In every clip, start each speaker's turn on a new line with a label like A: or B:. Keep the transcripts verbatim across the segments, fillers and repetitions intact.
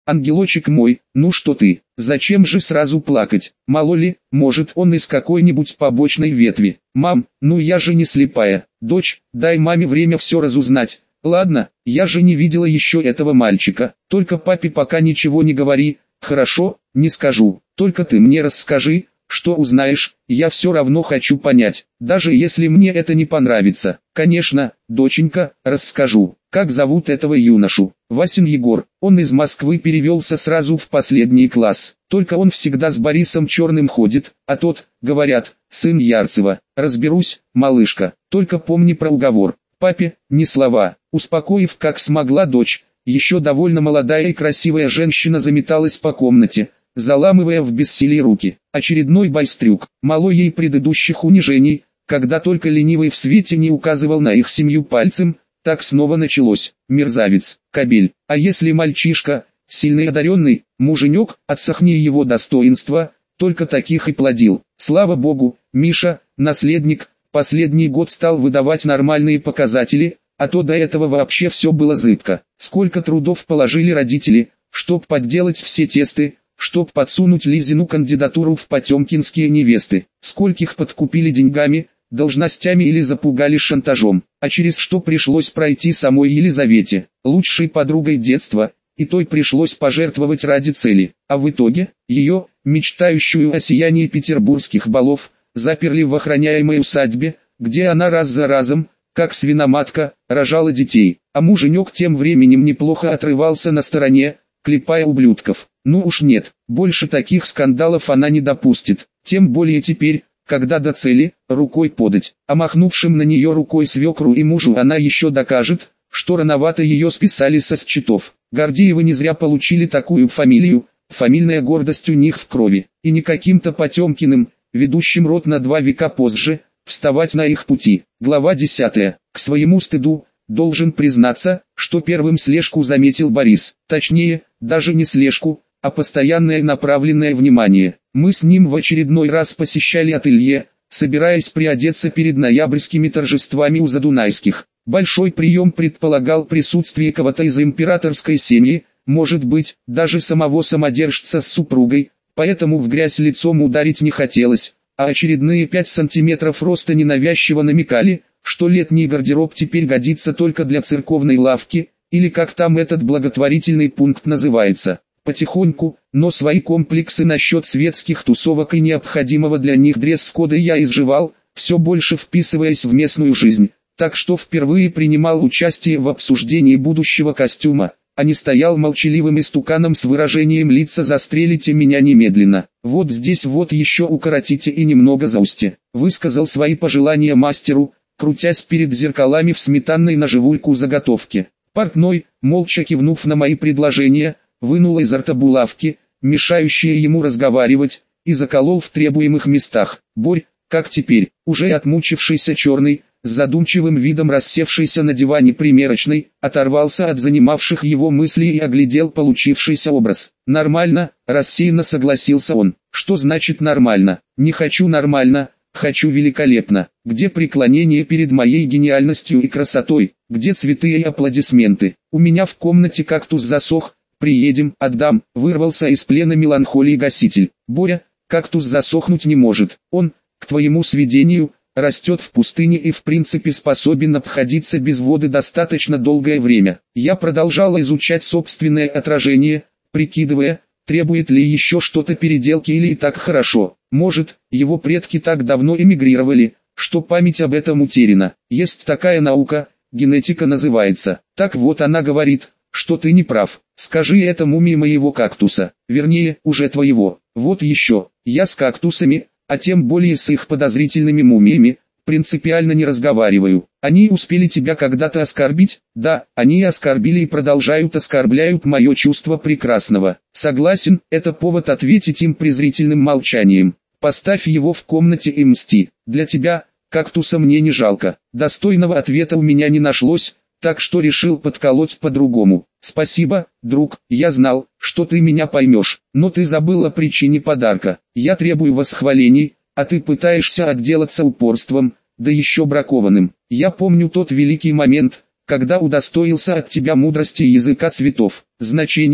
A: Ангелочек мой, ну что ты, зачем же сразу плакать? Мало ли, может он из какой-нибудь побочной ветви. Мам, ну я же не слепая. Дочь, дай маме время все разузнать. Ладно, я же не видела еще этого мальчика. Только папе пока ничего не говори. Хорошо, не скажу. Только ты мне расскажи, что узнаешь, я все равно хочу понять, даже если мне это не понравится. Конечно, доченька, расскажу. Как зовут этого юношу? Васин Егор. Он из Москвы перевелся сразу в последний класс. Только он всегда с Борисом Черным ходит, а тот, говорят, сын Ярцева. Разберусь, малышка, только помни про уговор. Папе, ни слова. Успокоив как смогла дочь, еще довольно молодая и красивая женщина заметалась по комнате, заламывая в бессилии руки. Очередной байстрюк, мало ей предыдущих унижений, когда только ленивый в свете не указывал на их семью пальцем, так снова началось. Мерзавец, кобель, а если мальчишка, сильный одаренный, муженек, отсохни его достоинства, только таких и плодил. Слава богу, Миша, наследник, последний год стал выдавать нормальные показатели, а то до этого вообще все было зыбко. Сколько трудов положили родители, чтоб подделать все тесты, чтоб подсунуть Лизину кандидатуру в потемкинские невесты. Скольких подкупили деньгами, должностями или запугали шантажом, а через что пришлось пройти самой Елизавете, лучшей подругой детства, и той пришлось пожертвовать ради цели. А в итоге, ее, мечтающую о сиянии петербургских балов, заперли в охраняемой усадьбе, где она раз за разом, как свиноматка, рожала детей, а муженек тем временем неплохо отрывался на стороне, клепая ублюдков. Ну уж нет, больше таких скандалов она не допустит, тем более теперь, когда до цели, рукой подать, а махнувшим на нее рукой свекру и мужу она еще докажет, что рановато ее списали со счетов. Гордеевы не зря получили такую фамилию, фамильная гордость у них в крови, и не каким-то Потемкиным, ведущим род на два века позже, вставать на их пути. Глава десятая. К своему стыду, должен признаться, что первым слежку заметил Борис, точнее, даже не слежку, а постоянное направленное внимание. Мы с ним в очередной раз посещали ателье, собираясь приодеться перед ноябрьскими торжествами у Задунайских. Большой прием предполагал присутствие кого-то из императорской семьи, может быть, даже самого самодержца с супругой, поэтому в грязь лицом ударить не хотелось, а очередные пять сантиметров роста ненавязчиво намекали, что летний гардероб теперь годится только для церковной лавки, или как там этот благотворительный пункт называется. Потихоньку, но свои комплексы насчет светских тусовок и необходимого для них дресс-кода я изживал, все больше вписываясь в местную жизнь, так что впервые принимал участие в обсуждении будущего костюма, а не стоял молчаливым истуканом с выражением лица «застрелите меня немедленно, вот здесь вот еще укоротите и немного заусьте», высказал свои пожелания мастеру, крутясь перед зеркалами в сметанной на живульку заготовке. Портной, молча кивнув на мои предложения, вынул изо рта булавки, мешающие ему разговаривать, и заколол в требуемых местах. Борь, как теперь, уже отмучившийся черный, с задумчивым видом рассевшийся на диване примерочной, оторвался от занимавших его мыслей и оглядел получившийся образ. «Нормально», — рассеянно согласился он. «Что значит нормально? Не хочу нормально, хочу великолепно. Где преклонение перед моей гениальностью и красотой? Где цветы и аплодисменты? У меня в комнате кактус засох. Приедем, отдам», — вырвался из плена меланхолии гаситель. «Боря, кактус засохнуть не может. Он, к твоему сведению, растет в пустыне и в принципе способен обходиться без воды достаточно долгое время». Я продолжал изучать собственное отражение, прикидывая, требует ли еще что-то переделки или и так хорошо. Может, его предки так давно эмигрировали, что память об этом утеряна. Есть такая наука, генетика называется. Так вот она говорит, что ты не прав. Скажи это мумии моего кактуса, вернее, уже твоего. Вот еще, я с кактусами, а тем более с их подозрительными мумиями, принципиально не разговариваю. Они успели тебя когда-то оскорбить? Да, они оскорбили и продолжают оскорбляют мое чувство прекрасного. Согласен, это повод ответить им презрительным молчанием. Поставь его в комнате и мсти. Для тебя, кактуса, мне не жалко. Достойного ответа у меня не нашлось, так что решил подколоть по-другому. Спасибо, друг, я знал, что ты меня поймешь, но ты забыл о причине подарка. Я требую восхвалений, а ты пытаешься отделаться упорством, да еще бракованным. Я помню тот великий момент, когда удостоился от тебя мудрости языка цветов. Значение,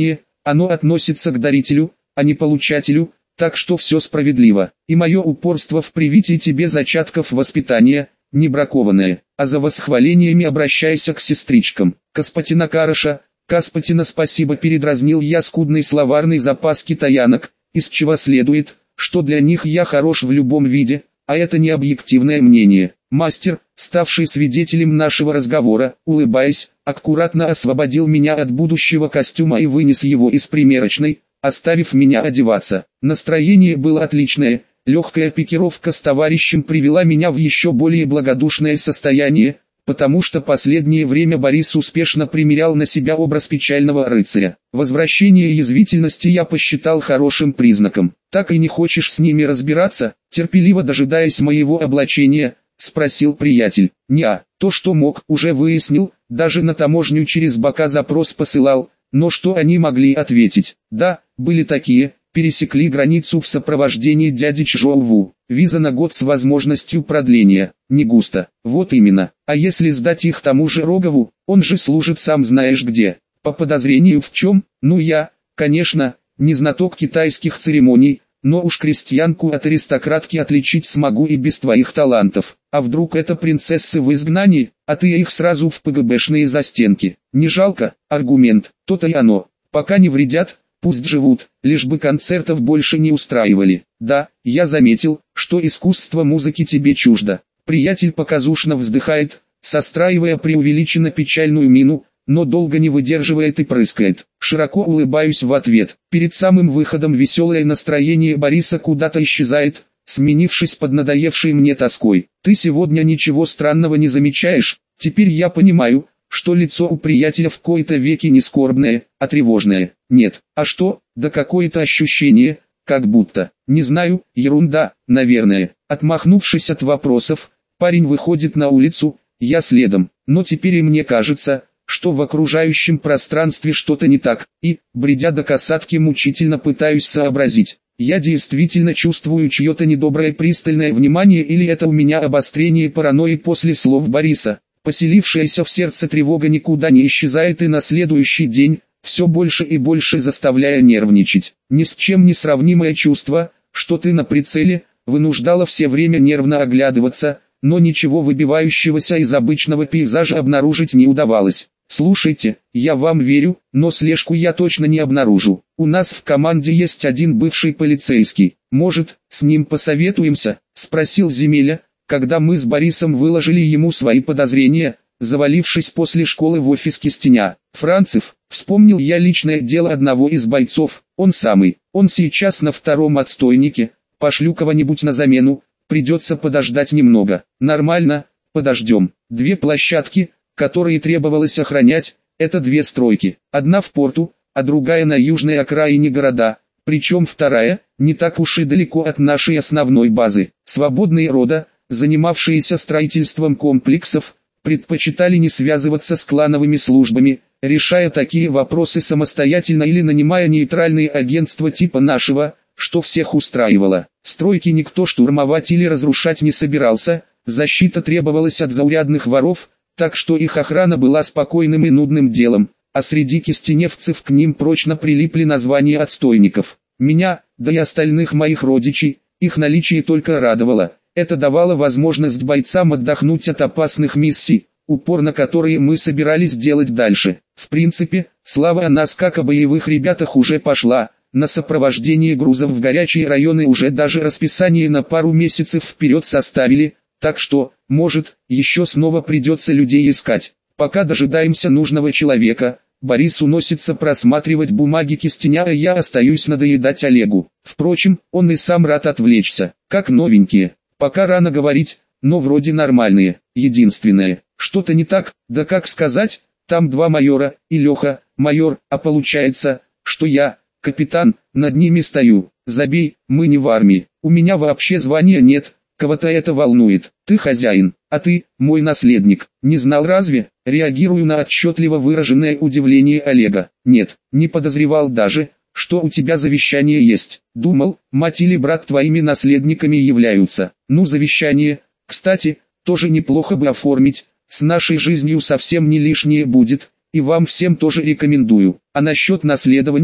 A: Оно относится к дарителю, а не получателю, так что все справедливо. И мое упорство в привитии тебе зачатков воспитания, не бракованное, а за восхвалениями обращайся к сестричкам. Каспатина Карыша, Каспатина спасибо, передразнил я скудный словарный запас китаянок, из чего следует, что для них я хорош в любом виде, а это не объективное мнение. Мастер, ставший свидетелем нашего разговора, улыбаясь, аккуратно освободил меня от будущего костюма и вынес его из примерочной, оставив меня одеваться. Настроение было отличное, легкая пикировка с товарищем привела меня в еще более благодушное состояние, потому что последнее время Борис успешно примерял на себя образ печального рыцаря. Возвращение язвительности я посчитал хорошим признаком. «Так и не хочешь с ними разбираться?» Терпеливо дожидаясь моего облачения, спросил приятель. «Не-а, то что мог, уже выяснил, даже на таможню через бока запрос посылал, но что они могли ответить? Да, были такие, пересекли границу в сопровождении дяди Чжоуву. Виза на год с возможностью продления, не густо. Вот именно. А если сдать их тому же Рогову, он же служит сам знаешь где. По подозрению в чем? Ну я, конечно, не знаток китайских церемоний, но уж крестьянку от аристократки отличить смогу и без твоих талантов. А вдруг это принцессы в изгнании, а ты их сразу в ПГБшные застенки? Не жалко? Аргумент. То-то и оно. Пока не вредят, пусть живут, лишь бы концертов больше не устраивали. Да, я заметил, что искусство музыки тебе чуждо. Приятель показушно вздыхает, состраивая преувеличенно печальную мину, но долго не выдерживает и прыскает. Широко улыбаюсь в ответ. Перед самым выходом веселое настроение Бориса куда-то исчезает, сменившись под надоевшей мне тоской. Ты сегодня ничего странного не замечаешь? Теперь я понимаю, что лицо у приятеля в кои-то веки не скорбное, а тревожное. Нет, а что? Да какое-то ощущение, как будто, не знаю, ерунда, наверное. Отмахнувшись от вопросов, парень выходит на улицу, я следом, но теперь и мне кажется, что в окружающем пространстве что-то не так, и, бредя до касатки, мучительно пытаюсь сообразить. Я действительно чувствую чье-то недоброе пристальное внимание или это у меня обострение паранойи после слов Бориса. Поселившаяся в сердце тревога никуда не исчезает и на следующий день, все больше и больше заставляя нервничать. Ни с чем не сравнимое чувство, что ты на прицеле, вынуждало все время нервно оглядываться, но ничего выбивающегося из обычного пейзажа обнаружить не удавалось. Слушайте, я вам верю, но слежку я точно не обнаружу. У нас в команде есть один бывший полицейский. Может, с ним посоветуемся? Спросил Земеля, когда мы с Борисом выложили ему свои подозрения, завалившись после школы в офис Кистеня. Францев, вспомнил я личное дело одного из бойцов, он самый, он сейчас на втором отстойнике, пошлю кого-нибудь на замену, придется подождать немного. Нормально, подождем. Две площадки, которые требовалось охранять, это две стройки, одна в порту, а другая на южной окраине города, причем вторая, не так уж и далеко от нашей основной базы. Свободные рода, занимавшиеся строительством комплексов, предпочитали не связываться с клановыми службами, решая такие вопросы самостоятельно или нанимая нейтральные агентства типа нашего, что всех устраивало. Стройки никто штурмовать или разрушать не собирался, защита требовалась от заурядных воров, так что их охрана была спокойным и нудным делом, а среди кистеневцев к ним прочно прилипли названия отстойников. Меня, да и остальных моих родичей, их наличие только радовало. Это давало возможность бойцам отдохнуть от опасных миссий, упор на которые мы собирались делать дальше. В принципе, слава о нас как о боевых ребятах уже пошла, на сопровождение грузов в горячие районы уже даже расписание на пару месяцев вперед составили, так что, может, еще снова придется людей искать. Пока дожидаемся нужного человека, Борис уносится просматривать бумаги Кистеня, а я остаюсь надоедать Олегу. Впрочем, он и сам рад отвлечься, как новенькие. Пока рано говорить, но вроде нормальные. Единственное, что-то не так, да как сказать, там два майора, и Леха, майор, а получается, что я, капитан, над ними стою. Забей, мы не в армии, у меня вообще звания нет. Кого-то это волнует. Ты хозяин, а ты, мой наследник, не знал разве? Реагирую на отчетливо выраженное удивление Олега. Нет, не подозревал даже, что у тебя завещание есть. Думал, мать или брат твоими наследниками являются. Ну, завещание, кстати, тоже неплохо бы оформить, с нашей жизнью совсем не лишнее будет, и вам всем тоже рекомендую. А насчет наследования,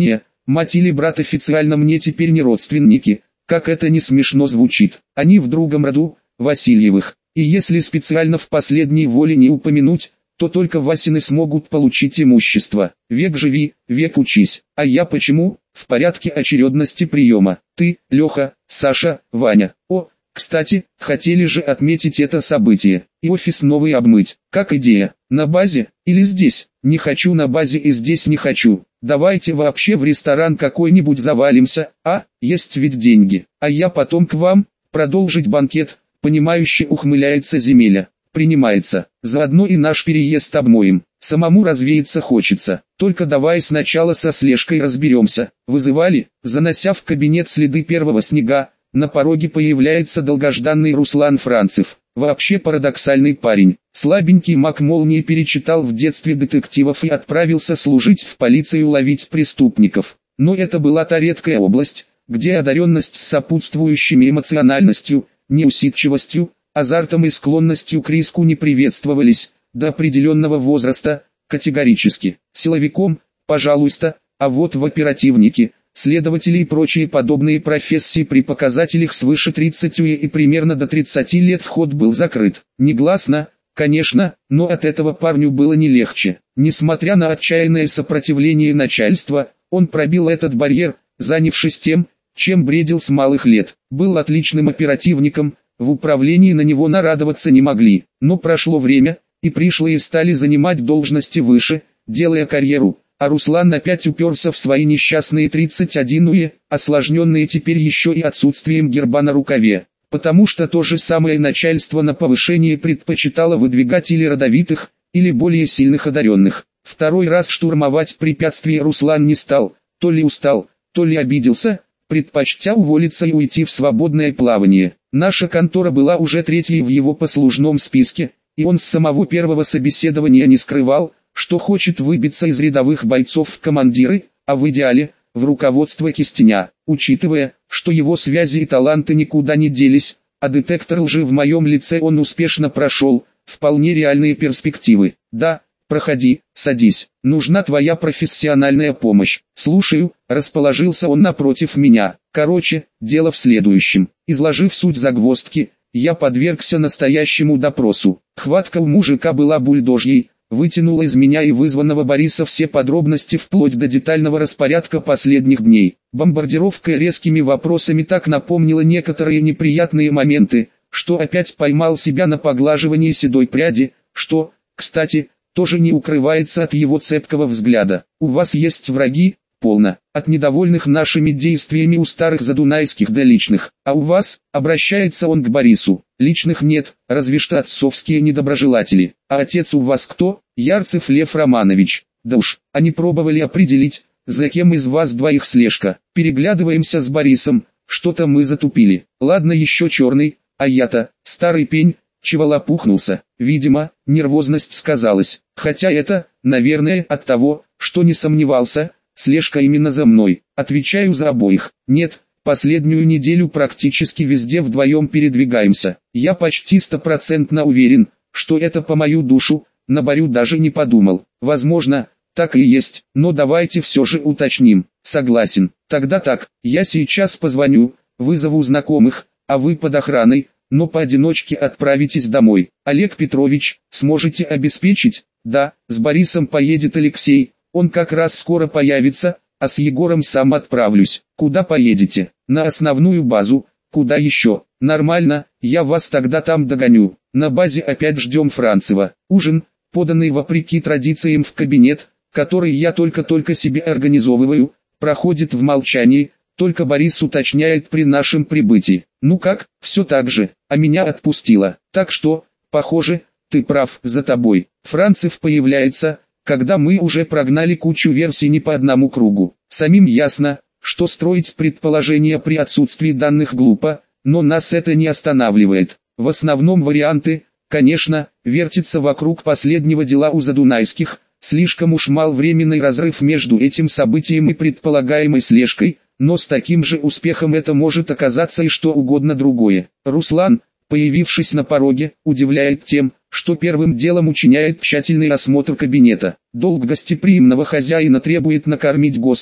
A: Мать или брат официально мне теперь не родственники, как это не смешно звучит. Они в другом роду, Васильевых. И если специально в последней воле не упомянуть, то только Васины смогут получить имущество. Век живи, век учись. А я почему? В порядке очередности приема. Ты, Леха, Саша, Ваня. О, кстати, хотели же отметить это событие. И офис новый обмыть. Как идея? На базе? Или здесь? Не хочу на базе и здесь не хочу. Давайте вообще в ресторан какой-нибудь завалимся, а? Есть ведь деньги. А я потом к вам, продолжить банкет, понимающе ухмыляется Земеля. Принимается. Заодно и наш переезд обмоем. Самому развеяться хочется. Только давай сначала со слежкой разберемся. Вызывали? Занося в кабинет следы первого снега, на пороге появляется долгожданный Руслан Францев. Вообще парадоксальный парень. Слабенький маг молнии перечитал в детстве детективов и отправился служить в полицию ловить преступников. Но это была та редкая область, где одаренность с сопутствующими эмоциональностью, неусидчивостью, азартом и склонностью к риску не приветствовались, до определенного возраста, категорически. Силовиком, пожалуйста, а вот в оперативнике, следователи и прочие подобные профессии при показателях свыше тридцати и примерно до тридцати лет вход был закрыт. Негласно, конечно, но от этого парню было не легче. Несмотря на отчаянное сопротивление начальства, он пробил этот барьер, занявшись тем, чем бредил с малых лет. Был отличным оперативником, в управлении на него нарадоваться не могли, но прошло время, и пришлые стали занимать должности выше, делая карьеру, а Руслан опять уперся в свои несчастные тридцать один уе, осложненные теперь еще и отсутствием герба на рукаве, потому что то же самое начальство на повышение предпочитало выдвигать или родовитых, или более сильных одаренных. Второй раз штурмовать препятствие Руслан не стал, то ли устал, то ли обиделся, предпочтя уволиться и уйти в свободное плавание. Наша контора была уже третьей в его послужном списке, и он с самого первого собеседования не скрывал, что хочет выбиться из рядовых бойцов в командиры, а в идеале, в руководство Кистеня. Учитывая, что его связи и таланты никуда не делись, а детектор лжи в моем лице он успешно прошел, вполне реальные перспективы. Да, проходи, садись, нужна твоя профессиональная помощь. Слушаю, расположился он напротив меня. Короче, дело в следующем. Изложив суть загвоздки, я подвергся настоящему допросу. Хватка у мужика была бульдожьей, вытянула из меня и вызванного Бориса все подробности вплоть до детального распорядка последних дней. Бомбардировка резкими вопросами так напомнила некоторые неприятные моменты, что опять поймал себя на поглаживании седой пряди, что, кстати, тоже не укрывается от его цепкого взгляда. У вас есть враги? Полно. От недовольных нашими действиями у старых задунайских до личных. А у вас, обращается он к Борису, личных нет, разве что отцовские недоброжелатели. А отец у вас кто? Ярцев Лев Романович. Да уж, они пробовали определить, за кем из вас двоих слежка. Переглядываемся с Борисом, что-то мы затупили. Ладно еще черный, а я-то, старый пень, чего лопухнулся. Видимо, нервозность сказалась. Хотя это, наверное, от того, что не сомневался, слежка именно за мной. Отвечаю за обоих. Нет, последнюю неделю практически везде вдвоем передвигаемся. Я почти стопроцентно уверен, что это по мою душу, на Борю даже не подумал. Возможно, так и есть, но давайте все же уточним. Согласен. Тогда так, я сейчас позвоню, вызову знакомых, а вы под охраной, но поодиночке отправитесь домой. Олег Петрович, сможете обеспечить? Да, с Борисом поедет Алексей, он как раз скоро появится, а с Егором сам отправлюсь. Куда поедете? На основную базу. Куда еще? Нормально, я вас тогда там догоню. На базе опять ждем Францева. Ужин, поданный вопреки традициям в кабинет, который я только-только себе организовываю, проходит в молчании, только Борис уточняет при нашем прибытии. Ну как, все так же, а меня отпустило. Так что, похоже, ты прав, за тобой. Францев появляется, когда мы уже прогнали кучу версий не по одному кругу. Самим ясно, что строить предположения при отсутствии данных глупо, но нас это не останавливает. В основном варианты, конечно, вертятся вокруг последнего дела у Задунайских, слишком уж мал временный разрыв между этим событием и предполагаемой слежкой, но с таким же успехом это может оказаться и что угодно другое. Руслан, появившись на пороге, удивляет тем, что первым делом учиняет тщательный осмотр кабинета. Долг гостеприимного хозяина требует накормить гостя,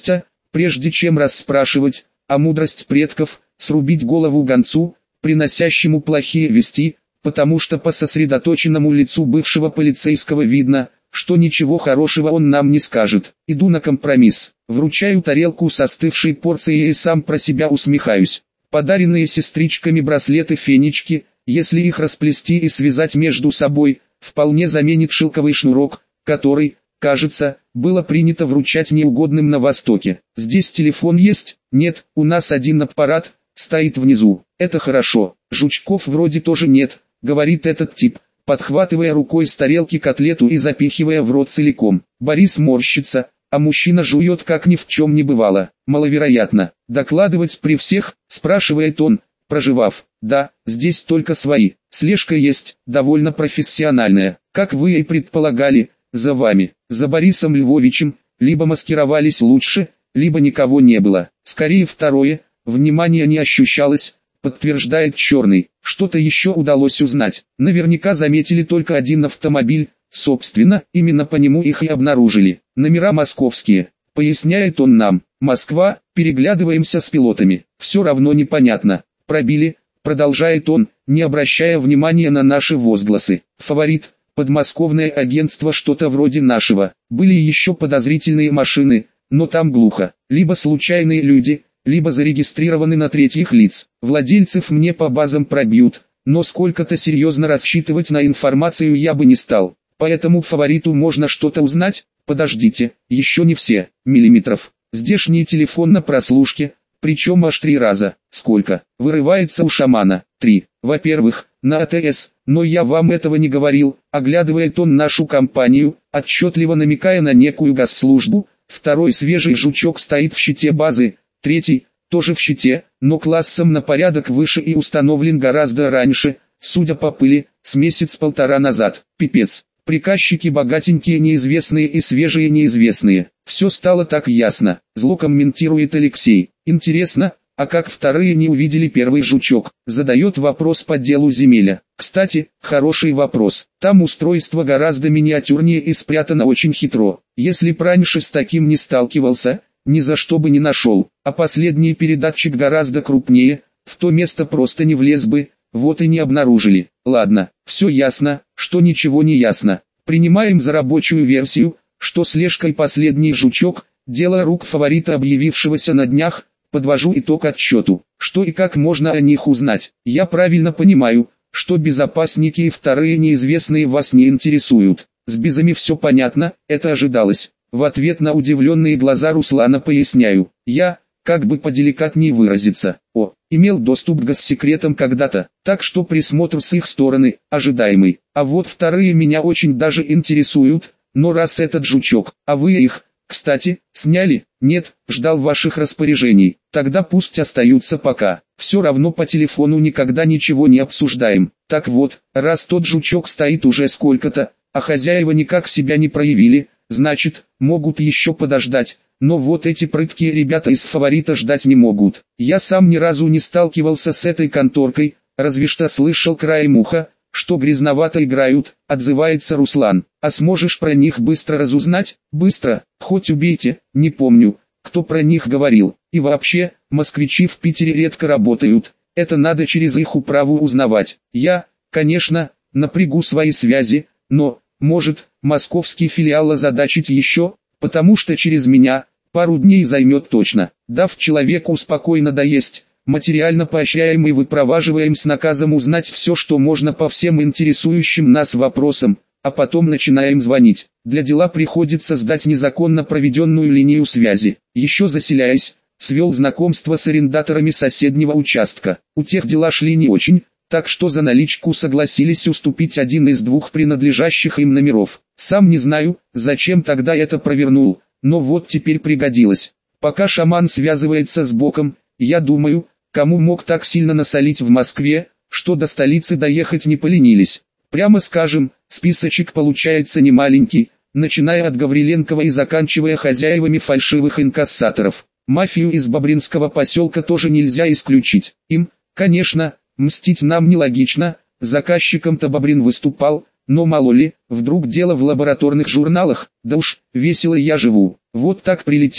A: прежде чем расспрашивать, а мудрость предков, срубить голову гонцу, приносящему плохие вести, потому что по сосредоточенному лицу бывшего полицейского видно, что ничего хорошего он нам не скажет. Иду на компромисс, вручаю тарелку с остывшей порцией и сам про себя усмехаюсь. Подаренные сестричками браслеты-фенечки, если их расплести и связать между собой, вполне заменит шелковый шнурок, который, кажется, было принято вручать неугодным на Востоке. Здесь телефон есть? Нет, у нас один аппарат, стоит внизу. Это хорошо, жучков вроде тоже нет, говорит этот тип, подхватывая рукой с тарелки котлету и запихивая в рот целиком. Борис морщится, а мужчина жует как ни в чем не бывало. Маловероятно. Докладывать при всех, спрашивает он, проживав. Да, здесь только свои. Слежка есть, довольно профессиональная. Как вы и предполагали, за вами, за Борисом Львовичем, либо маскировались лучше, либо никого не было. Скорее второе, внимания не ощущалось, подтверждает Черный. Что-то еще удалось узнать. Наверняка заметили только один автомобиль, собственно, именно по нему их и обнаружили. Номера московские, поясняет он нам. Москва, переглядываемся с пилотами. Все равно непонятно. Пробили, продолжает он, не обращая внимания на наши возгласы. Фаворит, подмосковное агентство что-то вроде нашего. Были еще подозрительные машины, но там глухо. Либо случайные люди, либо зарегистрированы на третьих лиц. Владельцев мне по базам пробьют, но сколько-то серьезно рассчитывать на информацию я бы не стал. Поэтому фавориту можно что-то узнать. Подождите, еще не все. Миллиметров. Здешний телефон на прослушке, причем аж три раза. Сколько? Вырывается у шамана. Три. Во-первых, на АТС, но я вам этого не говорил, оглядывает он нашу компанию, отчетливо намекая на некую госслужбу. Второй свежий жучок стоит в щите базы. Третий, тоже в щите, но классом на порядок выше и установлен гораздо раньше, судя по пыли, с месяц-полтора назад. Пипец. Приказчики богатенькие неизвестные и свежие неизвестные. Все стало так ясно. Зло комментирует Алексей. Интересно, а как вторые не увидели первый жучок? Задает вопрос по делу земеля. Кстати, хороший вопрос. Там устройство гораздо миниатюрнее и спрятано очень хитро. Если б раньше с таким не сталкивался, ни за что бы не нашел. А последний передатчик гораздо крупнее, в то место просто не влез бы. Вот и не обнаружили. Ладно, все ясно, что ничего не ясно. Принимаем за рабочую версию, что слежкой последний жучок, дело рук фаворита, объявившегося на днях. Подвожу итог отсчету. Что и как можно о них узнать? Я правильно понимаю, что безопасники и вторые неизвестные вас не интересуют. С безами все понятно, это ожидалось. В ответ на удивленные глаза Руслана поясняю. Я, как бы поделикатнее выразиться, о, имел доступ к госсекретам когда-то, так что присмотр с их стороны, ожидаемый. А вот вторые меня очень даже интересуют, но раз этот жучок, а вы их, кстати, сняли? Нет, ждал ваших распоряжений. Тогда пусть остаются пока. Все равно по телефону никогда ничего не обсуждаем. Так вот, раз тот жучок стоит уже сколько-то, а хозяева никак себя не проявили, значит, могут еще подождать. Но вот эти прыткие ребята из фаворита ждать не могут. Я сам ни разу не сталкивался с этой конторкой, разве что слышал краем уха, что грязновато играют, отзывается Руслан. А сможешь про них быстро разузнать? Быстро, хоть убейте, не помню, кто про них говорил. И вообще, москвичи в Питере редко работают, это надо через их управу узнавать. Я, конечно, напрягу свои связи, но, может, московский филиал озадачить еще, потому что через меня пару дней займет точно. Дав человеку спокойно доесть, материально поощряем и выпроваживаем с наказом узнать все, что можно по всем интересующим нас вопросам, а потом начинаем звонить. Для дела приходится сдать незаконно проведенную линию связи. Еще заселяясь, свел знакомство с арендаторами соседнего участка. У тех дела шли не очень, так что за наличку согласились уступить один из двух принадлежащих им номеров. Сам не знаю, зачем тогда это провернул, но вот теперь пригодилось. Пока шаман связывается с Боком, я думаю, кому мог так сильно насолить в Москве, что до столицы доехать не поленились. Прямо скажем, списочек получается немаленький, начиная от Гавриленкова и заканчивая хозяевами фальшивых инкассаторов. Мафию из Бобринского поселка тоже нельзя исключить. Им, конечно, мстить нам нелогично, заказчиком-то Бобрин выступал, но мало ли, вдруг дело в лабораторных журналах, да уж, весело я живу. Вот так прилетит,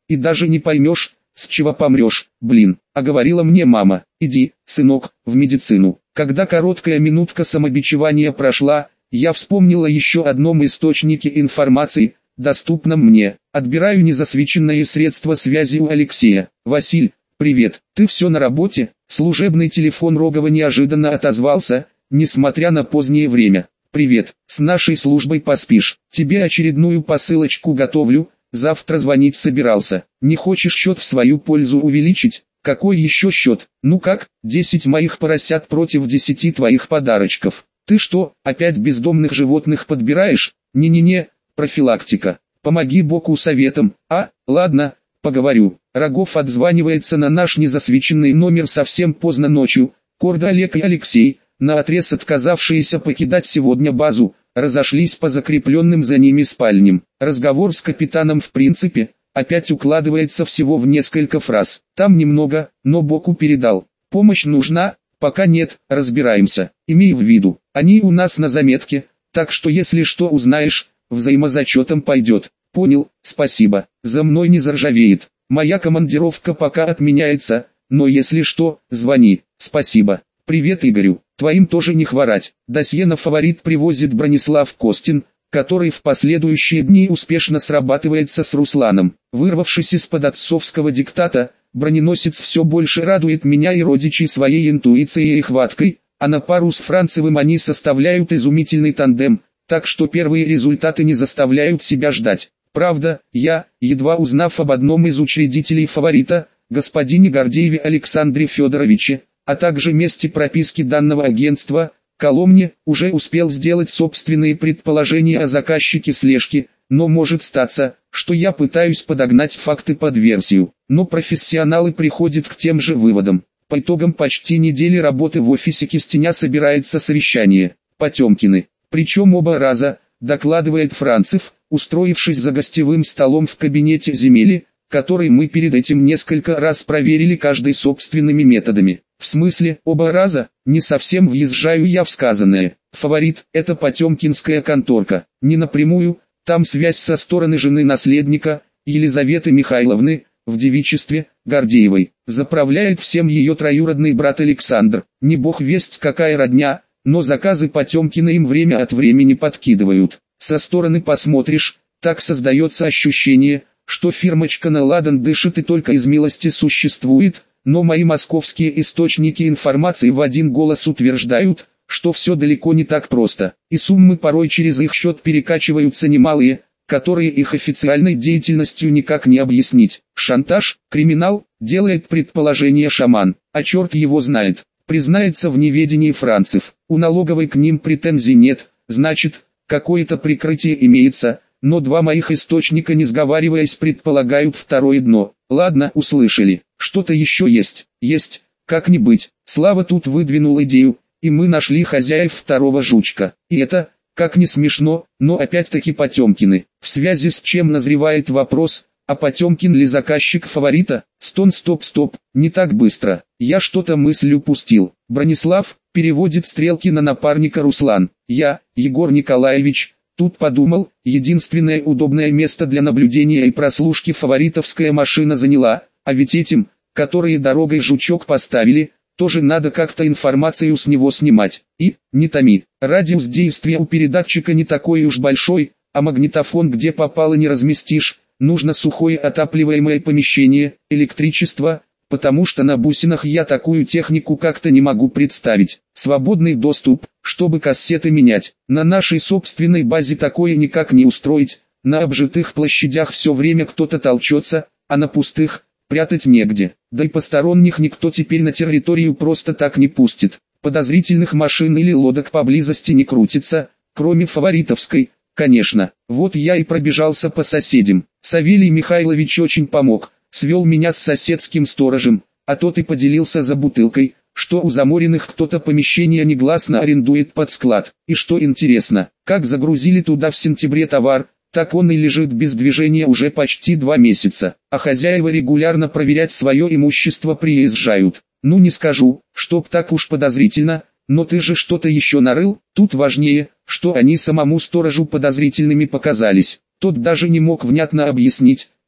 A: и даже не поймешь, с чего помрешь, блин. А говорила мне мама: иди, сынок, в медицину. Когда короткая минутка самобичевания прошла, я вспомнила еще о одном источнике информации, доступном мне. Отбираю незасвеченные средства связи у Алексея. Василь, привет, ты все на работе? Служебный телефон Рогова неожиданно отозвался, несмотря на позднее время. Привет, с нашей службой поспишь. Тебе очередную посылочку готовлю, завтра звонить собирался. Не хочешь счет в свою пользу увеличить? Какой еще счет? Ну как, десять моих поросят против десяти твоих подарочков. Ты что, опять бездомных животных подбираешь? Не-не-не, профилактика. Помоги Боку советом. А, ладно, поговорю. Рогов отзванивается на наш незасвеченный номер совсем поздно ночью. Корда Олег и Алексей, наотрез отказавшиеся покидать сегодня базу, разошлись по закрепленным за ними спальням. Разговор с капитаном в принципе опять укладывается всего в несколько фраз. Там немного, но Боку передал. Помощь нужна? Пока нет, разбираемся. Имей в виду, они у нас на заметке, так что если что узнаешь, взаимозачетом пойдет. Понял, спасибо, за мной не заржавеет. Моя командировка пока отменяется, но если что, звони. Спасибо. Привет Игорю, твоим тоже не хворать. Досье на Фаворит привозит Бронислав Костин, который в последующие дни успешно срабатывается с Русланом. Вырвавшись из-под отцовского диктата, броненосец все больше радует меня и родичей своей интуицией и хваткой, а на пару с Францевым они составляют изумительный тандем, так что первые результаты не заставляют себя ждать. Правда, я, едва узнав об одном из учредителей Фаворита, господине Гордееве Александре Федоровиче, а также месте прописки данного агентства, Коломне, уже успел сделать собственные предположения о заказчике слежки, но может статься, что я пытаюсь подогнать факты под версию. Но профессионалы приходят к тем же выводам. По итогам почти недели работы в офисе Кистеня собирается совещание. Потемкины. Причем оба раза, докладывает Францев, устроившись за гостевым столом в кабинете Земели, который мы перед этим несколько раз проверили каждый собственными методами. В смысле, оба раза, не совсем въезжаю я в сказанное. Фаворит – это потемкинская конторка. Не напрямую, там связь со стороны жены наследника, Елизаветы Михайловны, в девичестве, Гордеевой. Заправляет всем ее троюродный брат Александр. Не бог весть какая родня, но заказы Потемкина им время от времени подкидывают. Со стороны посмотришь, так создается ощущение, что фирмочка на ладан дышит и только из милости существует, но мои московские источники информации в один голос утверждают, что все далеко не так просто, и суммы порой через их счет перекачиваются немалые, которые их официальной деятельностью никак не объяснить. Шантаж, криминал, делает предположение шаман, а черт его знает, признается в неведении Францев, у налоговой к ним претензий нет, значит, какое-то прикрытие имеется, но два моих источника не сговариваясь предполагают второе дно. Ладно, услышали, что-то еще есть, есть, как не быть. Слава тут выдвинул идею, и мы нашли хозяев второго жучка. И это, как не смешно, но опять-таки Потемкины. В связи с чем назревает вопрос, а Потемкин ли заказчик Фаворита? Стон стоп стоп, не так быстро, я что-то мысль упустил. Бронислав переводит стрелки на напарника Руслан. Я, Егор Николаевич, тут подумал, единственное удобное место для наблюдения и прослушки фаворитовская машина заняла, а ведь этим, которые дорогой жучок поставили, тоже надо как-то информацию с него снимать. И, не томи, радиус действия у передатчика не такой уж большой, а магнитофон где попало не разместишь, нужно сухое отапливаемое помещение, электричество, потому что на бусинах я такую технику как-то не могу представить. Свободный доступ, чтобы кассеты менять. На нашей собственной базе такое никак не устроить, на обжитых площадях все время кто-то толчется, а на пустых прятать негде. Да и посторонних никто теперь на территорию просто так не пустит. Подозрительных машин или лодок поблизости не крутится, кроме фаворитовской, конечно. Вот я и пробежался по соседям. Савелий Михайлович очень помог. Свел меня с соседским сторожем, а тот и поделился за бутылкой, что у Замориных кто-то помещение негласно арендует под склад. И что интересно, как загрузили туда в сентябре товар, так он и лежит без движения уже почти два месяца, а хозяева регулярно проверять свое имущество приезжают. Ну не скажу, чтоб так уж подозрительно, но ты же что-то еще нарыл, тут важнее, что они самому сторожу подозрительными показались. Тот даже не мог внятно объяснить,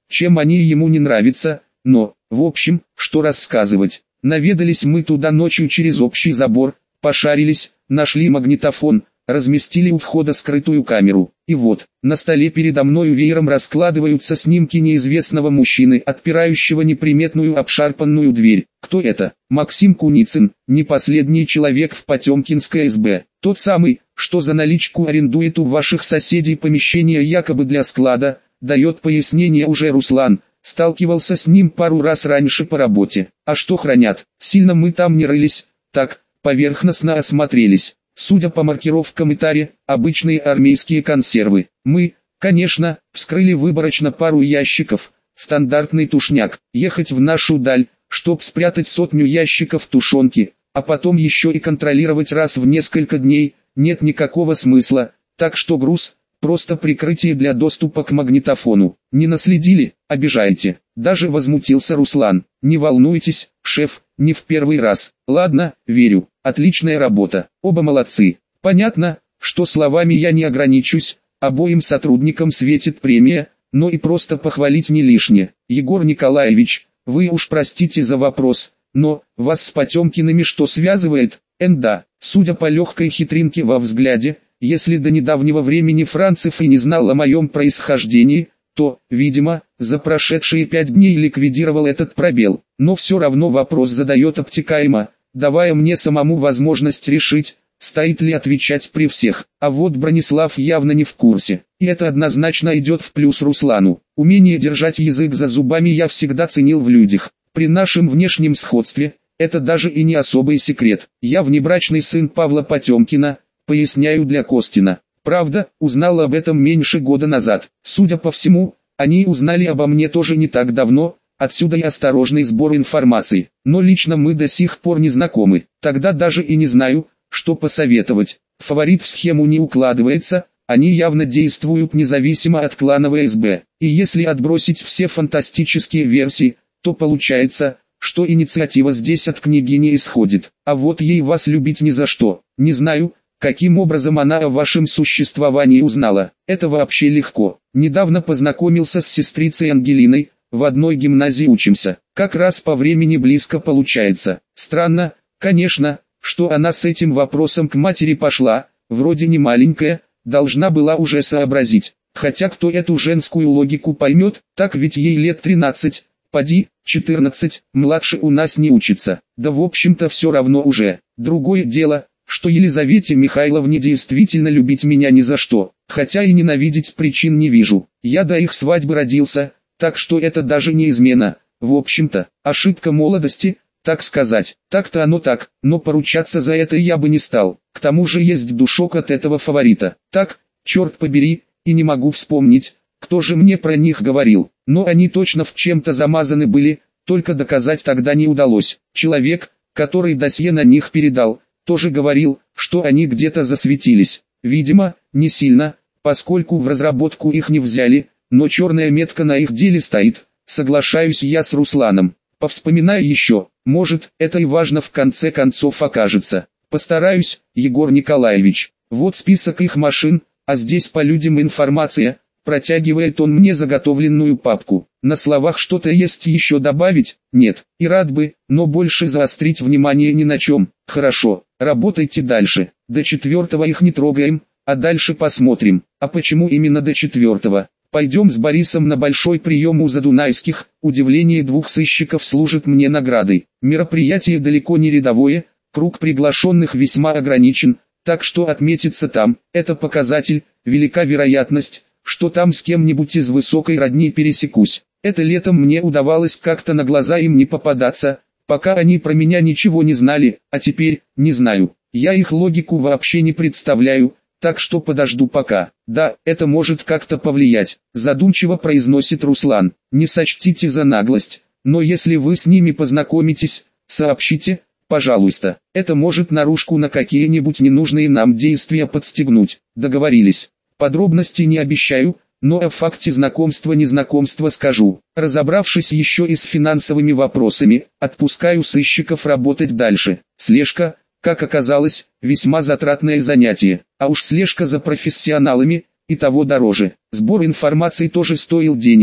A: чем они ему не нравятся, но, в общем, что рассказывать. Наведались мы туда ночью через общий забор, пошарились, нашли магнитофон, разместили у входа скрытую камеру, и вот, на столе передо мною веером раскладываются снимки неизвестного мужчины, отпирающего неприметную обшарпанную дверь. Кто это? Максим Куницын, не последний человек в Потемкинской эс бэ, тот самый, что за наличку арендует у ваших соседей помещение якобы для склада, дает пояснение уже Руслан. Сталкивался с ним пару раз раньше по работе. А что хранят? Сильно мы там не рылись, так, поверхностно осмотрелись. Судя по маркировкам и таре, обычные армейские консервы. Мы, конечно, вскрыли выборочно пару ящиков, стандартный тушняк. Ехать в нашу даль, чтоб спрятать сотню ящиков тушенки, а потом еще и контролировать раз в несколько дней, нет никакого смысла, так что груз – просто прикрытие для доступа к магнитофону. Не наследили, обижаете. Даже возмутился Руслан. Не волнуйтесь, шеф, не в первый раз. Ладно, верю. Отличная работа. Оба молодцы. Понятно, что словами я не ограничусь, обоим сотрудникам светит премия, но и просто похвалить не лишнее. Егор Николаевич, вы уж простите за вопрос, но вас с Потемкиными что связывает? Эн да, судя по легкой хитринке во взгляде, если до недавнего времени Францев и не знал о моем происхождении, то, видимо, за прошедшие пять дней ликвидировал этот пробел. Но все равно вопрос задает обтекаемо, давая мне самому возможность решить, стоит ли отвечать при всех. А вот Бронислав явно не в курсе, и это однозначно идет в плюс Руслану. Умение держать язык за зубами я всегда ценил в людях. При нашем внешнем сходстве, это даже и не особый секрет. Я внебрачный сын Павла Потемкина, поясняю для Костина. Правда, узнал об этом меньше года назад. Судя по всему, они узнали обо мне тоже не так давно, отсюда и осторожный сбор информации. Но лично мы до сих пор не знакомы. Тогда даже и не знаю, что посоветовать. Фаворит в схему не укладывается, они явно действуют независимо от клановой эс бэ. И если отбросить все фантастические версии, то получается, что инициатива здесь от княгини исходит. А вот ей вас любить ни за что. Не знаю, каким образом она о вашем существовании узнала. Это вообще легко. Недавно познакомился с сестрицей Ангелиной, в одной гимназии учимся. Как раз по времени близко получается. Странно, конечно, что она с этим вопросом к матери пошла, вроде не маленькая, должна была уже сообразить. Хотя кто эту женскую логику поймет, так ведь ей лет тринадцать, поди, четырнадцать, младше у нас не учится. Да в общем-то все равно уже. Другое дело, что Елизавете Михайловне действительно любить меня ни за что, хотя и ненавидеть причин не вижу. Я до их свадьбы родился, так что это даже не измена. В общем-то, ошибка молодости, так сказать. Так-то оно так, но поручаться за это я бы не стал. К тому же есть душок от этого фаворита. Так, черт побери, и не могу вспомнить, кто же мне про них говорил. Но они точно в чем-то замазаны были, только доказать тогда не удалось. Человек, который досье на них передал, тоже говорил, что они где-то засветились. Видимо, не сильно, поскольку в разработку их не взяли, но черная метка на их деле стоит. Соглашаюсь я с Русланом. Повспоминаю еще, может, это и важно в конце концов окажется. Постараюсь, Егор Николаевич. Вот список их машин, а здесь по людям информация. Протягивает он мне заготовленную папку. На словах что-то есть еще добавить? Нет, и рад бы, но больше заострить внимание ни на чем. Хорошо, работайте дальше. До четвертого их не трогаем, а дальше посмотрим. А почему именно до четвертого? Пойдем с Борисом на большой прием у Задунайских. Удивление двух сыщиков служит мне наградой. Мероприятие далеко не рядовое, круг приглашенных весьма ограничен, так что отметиться там – это показатель, велика вероятность, что там с кем-нибудь из высокой родни пересекусь. Это летом мне удавалось как-то на глаза им не попадаться, пока они про меня ничего не знали, а теперь, не знаю. Я их логику вообще не представляю, так что подожду пока. Да, это может как-то повлиять, задумчиво произносит Руслан. Не сочтите за наглость, но если вы с ними познакомитесь, сообщите, пожалуйста. Это может наружку на какие-нибудь ненужные нам действия подстегнуть. Договорились. Подробностей не обещаю, но о факте знакомства-незнакомства скажу. Разобравшись еще и с финансовыми вопросами, отпускаю сыщиков работать дальше. Слежка, как оказалось, весьма затратное занятие, а уж слежка за профессионалами, и того дороже. Сбор информации тоже стоил денег,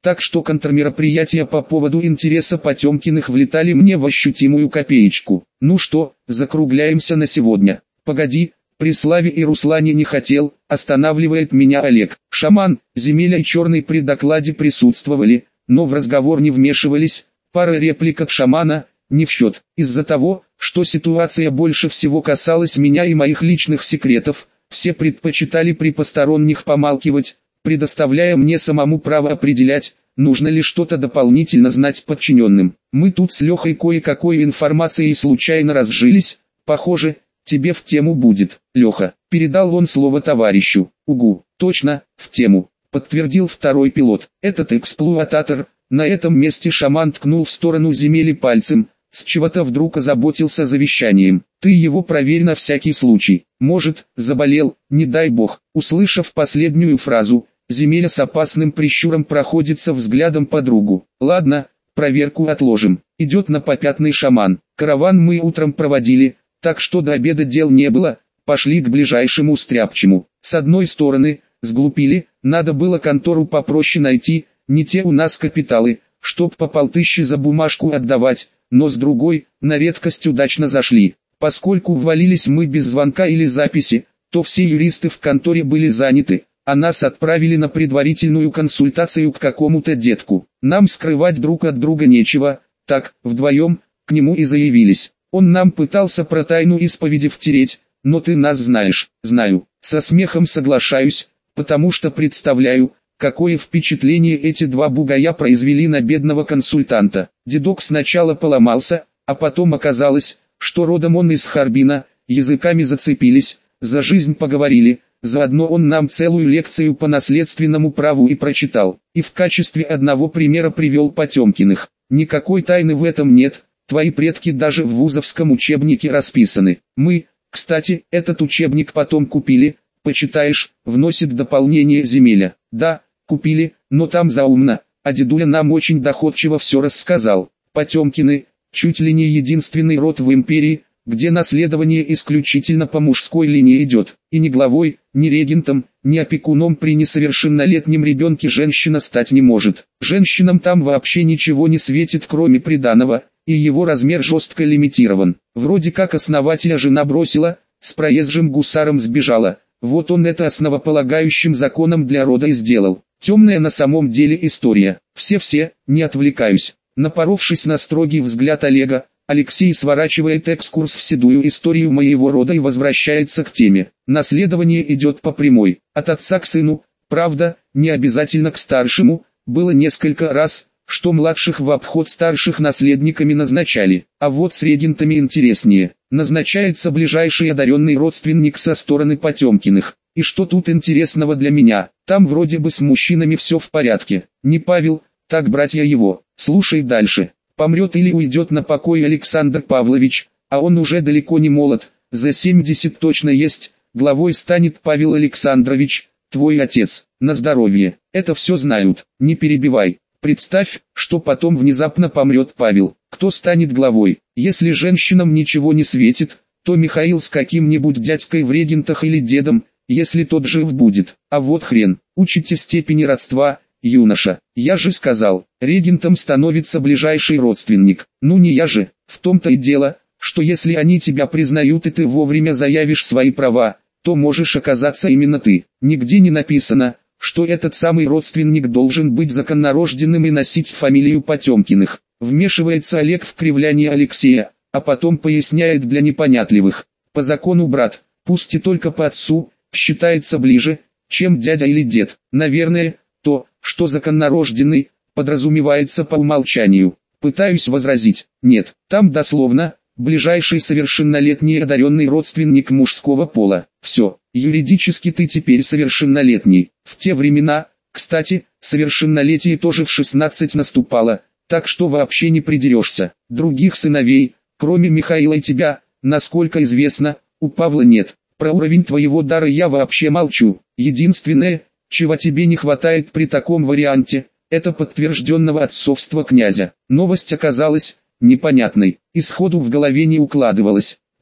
A: так что контрмероприятия по поводу интереса Потемкиных влетали мне в ощутимую копеечку. Ну что, закругляемся на сегодня. Погоди, при Славе и Руслане не хотел, останавливает меня Олег. Шаман, Земеля и Черный при докладе присутствовали, но в разговор не вмешивались, пара реплик от шамана, не в счет. Из-за того, что ситуация больше всего касалась меня и моих личных секретов, все предпочитали при посторонних помалкивать, предоставляя мне самому право определять, нужно ли что-то дополнительно знать подчиненным. Мы тут с Лехой кое-какой информацией случайно разжились, похоже, тебе в тему будет. Леха, передал он слово товарищу. Угу, точно, в тему, подтвердил второй пилот. Этот эксплуататор, на этом месте шаман ткнул в сторону Земели пальцем, с чего-то вдруг озаботился завещанием. Ты его проверь на всякий случай. Может, заболел, не дай бог. Услышав последнюю фразу, Земеля с опасным прищуром проходится взглядом по другу. Ладно, проверку отложим. Идет на попятный шаман. Караван мы утром проводили, так что до обеда дел не было, пошли к ближайшему стряпчему. С одной стороны, сглупили, надо было контору попроще найти, не те у нас капиталы, чтоб по полтыщи за бумажку отдавать, но с другой, на редкость удачно зашли. Поскольку ввалились мы без звонка или записи, то все юристы в конторе были заняты, а нас отправили на предварительную консультацию к какому-то детку. Нам скрывать друг от друга нечего, так, вдвоем, к нему и заявились. Он нам пытался про тайну исповеди втереть, но ты нас знаешь. Знаю, со смехом соглашаюсь, потому что представляю, какое впечатление эти два бугая произвели на бедного консультанта. Дедок сначала поломался, а потом оказалось, что родом он из Харбина, языками зацепились, за жизнь поговорили, заодно он нам целую лекцию по наследственному праву и прочитал, и в качестве одного примера привел Потемкиных. Никакой тайны в этом нет, твои предки даже в вузовском учебнике расписаны. Мы, кстати, этот учебник потом купили, почитаешь, вносит дополнение Земеля. Да, купили, но там заумно, а дедуля нам очень доходчиво все рассказал. Потемкины, чуть ли не единственный род в империи, где наследование исключительно по мужской линии идет, и ни главой, ни регентом, ни опекуном при несовершеннолетнем ребенке женщина стать не может. Женщинам там вообще ничего не светит кроме приданого, и его размер жестко лимитирован. Вроде как основателя жена бросила, с проезжим гусаром сбежала, вот он это основополагающим законом для рода и сделал. Темная на самом деле история. Все-все, не отвлекаюсь. Напоровшись на строгий взгляд Олега, Алексей сворачивает экскурс в седую историю моего рода и возвращается к теме. Наследование идет по прямой, от отца к сыну, правда, не обязательно к старшему, было несколько раз, что младших в обход старших наследниками назначали, а вот с регентами интереснее. Назначается ближайший одаренный родственник со стороны Потемкиных. И что тут интересного для меня? Там вроде бы с мужчинами все в порядке. Не Павел, так братья его. Слушай дальше. Помрет или уйдет на покой Александр Павлович, а он уже далеко не молод, за семьдесят точно есть, главой станет Павел Александрович, твой отец. На здоровье. Это все знают, не перебивай. Представь, что потом внезапно помрет Павел. Кто станет главой? Если женщинам ничего не светит, то Михаил с каким-нибудь дядькой в регентах или дедом, если тот жив будет. А вот хрен, учите степени родства, юноша. Я же сказал, регентом становится ближайший родственник. Ну не я же, в том-то и дело, что если они тебя признают и ты вовремя заявишь свои права, то можешь оказаться именно ты. Нигде не написано, что этот самый родственник должен быть законнорожденным и носить фамилию Потемкиных. Вмешивается Олег в кривляние Алексея, а потом поясняет для непонятливых. По закону брат, пусть и только по отцу, считается ближе, чем дядя или дед. Наверное, то, что законнорожденный, подразумевается по умолчанию. Пытаюсь возразить, нет, там дословно, ближайший совершеннолетний одаренный родственник мужского пола. Все, юридически ты теперь совершеннолетний. В те времена, кстати, совершеннолетие тоже в шестнадцать наступало, так что вообще не придерешься. Других сыновей, кроме Михаила и тебя, насколько известно, у Павла нет. Про уровень твоего дара я вообще молчу. Единственное, чего тебе не хватает при таком варианте, это подтвержденного отцовства князя. Новость оказалась непонятной, и сходу в голове не укладывалась.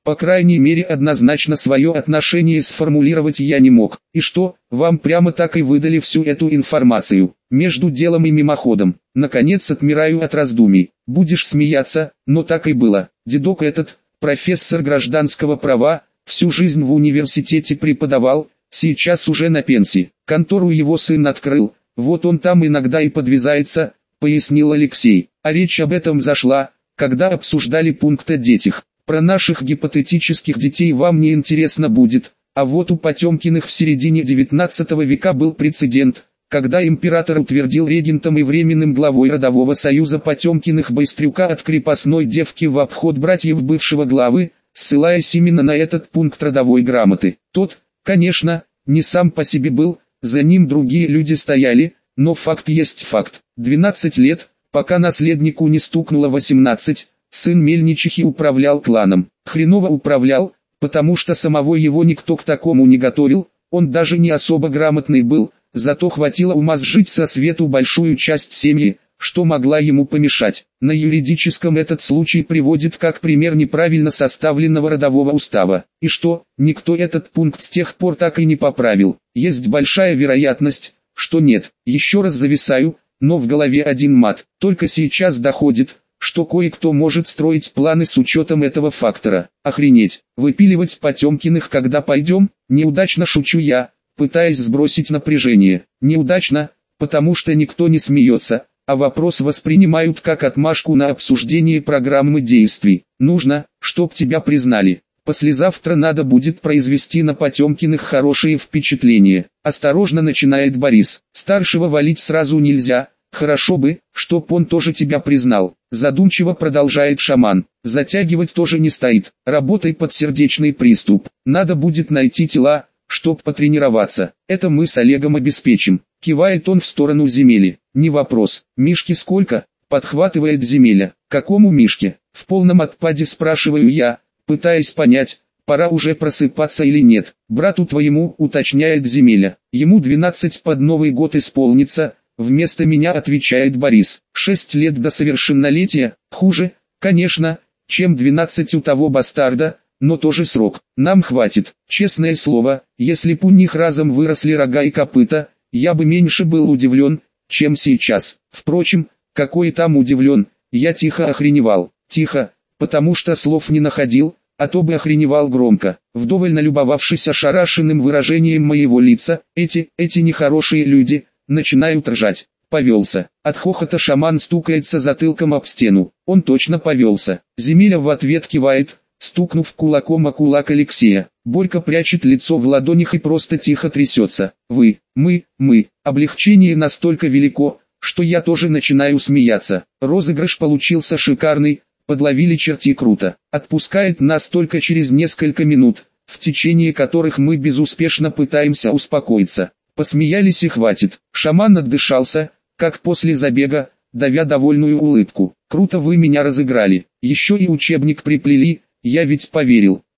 A: По крайней мере однозначно свое отношение сформулировать я не мог. И что, вам прямо так и выдали всю эту информацию, между делом и мимоходом. Наконец отмираю от раздумий. Будешь смеяться, но так и было. Дедок этот, профессор гражданского права, всю жизнь в университете преподавал, сейчас уже на пенсии. Контору его сын открыл, вот он там иногда и подвязается, пояснил Алексей. А речь об этом зашла, когда обсуждали пункт о детях. Про наших гипотетических детей вам не интересно будет, а вот у Потемкиных в середине девятнадцатого века был прецедент, когда император утвердил регентом и временным главой родового союза Потемкиных Быстрюка от крепостной девки в обход братьев бывшего главы, ссылаясь именно на этот пункт родовой грамоты. Тот, конечно, не сам по себе был, за ним другие люди стояли, но факт есть факт. двенадцать лет, пока наследнику не стукнуло восемнадцать, сын Мельничихи управлял кланом. Хреново управлял, потому что самого его никто к такому не готовил, он даже не особо грамотный был, зато хватило ума сжить со свету большую часть семьи, что могла ему помешать. На юридическом этот случай приводит как пример неправильно составленного родового устава. И что, никто этот пункт с тех пор так и не поправил. Есть большая вероятность, что нет. Еще раз зависаю, но в голове один мат. Только сейчас доходит, что кое-кто может строить планы с учетом этого фактора. Охренеть, выпиливать Потемкиных когда пойдем? Неудачно шучу я, пытаясь сбросить напряжение. Неудачно, потому что никто не смеется, а вопрос воспринимают как отмашку на обсуждение программы действий. Нужно, чтоб тебя признали. Послезавтра надо будет произвести на Потемкиных хорошее впечатление. Осторожно начинает Борис. Старшего валить сразу нельзя. Хорошо бы, чтоб он тоже тебя признал. Задумчиво продолжает шаман. Затягивать тоже не стоит. Работай под сердечный приступ. Надо будет найти тела, чтоб потренироваться. Это мы с Олегом обеспечим. Кивает он в сторону Земели. Не вопрос. Мишки сколько? Подхватывает Земеля. Какому Мишке? В полном отпаде спрашиваю я, пытаясь понять, пора уже просыпаться или нет. Брату твоему, уточняет Земеля. Ему двенадцать под Новый год исполнится. Вместо меня отвечает Борис. Шесть лет до совершеннолетия, хуже, конечно, чем двенадцать у того бастарда, но тоже срок. Нам хватит. Честное слово, если б у них разом выросли рога и копыта, я бы меньше был удивлен, чем сейчас. Впрочем, какой там удивлен, я тихо охреневал. Тихо, потому что слов не находил, а то бы охреневал громко. Вдоволь налюбовавшись ошарашенным выражением моего лица, эти, эти нехорошие люди, начинают ржать. Повелся. От хохота шаман стукается затылком об стену. Он точно повелся. Земеля в ответ кивает, стукнув кулаком о кулак Алексея. Борька прячет лицо в ладонях и просто тихо трясется. Вы, мы, мы. Облегчение настолько велико, что я тоже начинаю смеяться. Розыгрыш получился шикарный, подловили черти круто. Отпускает нас только через несколько минут, в течение которых мы безуспешно пытаемся успокоиться. Посмеялись и хватит. Шаман отдышался, как после забега, давя довольную улыбку. Круто вы меня разыграли. Еще и учебник приплели, я ведь поверил.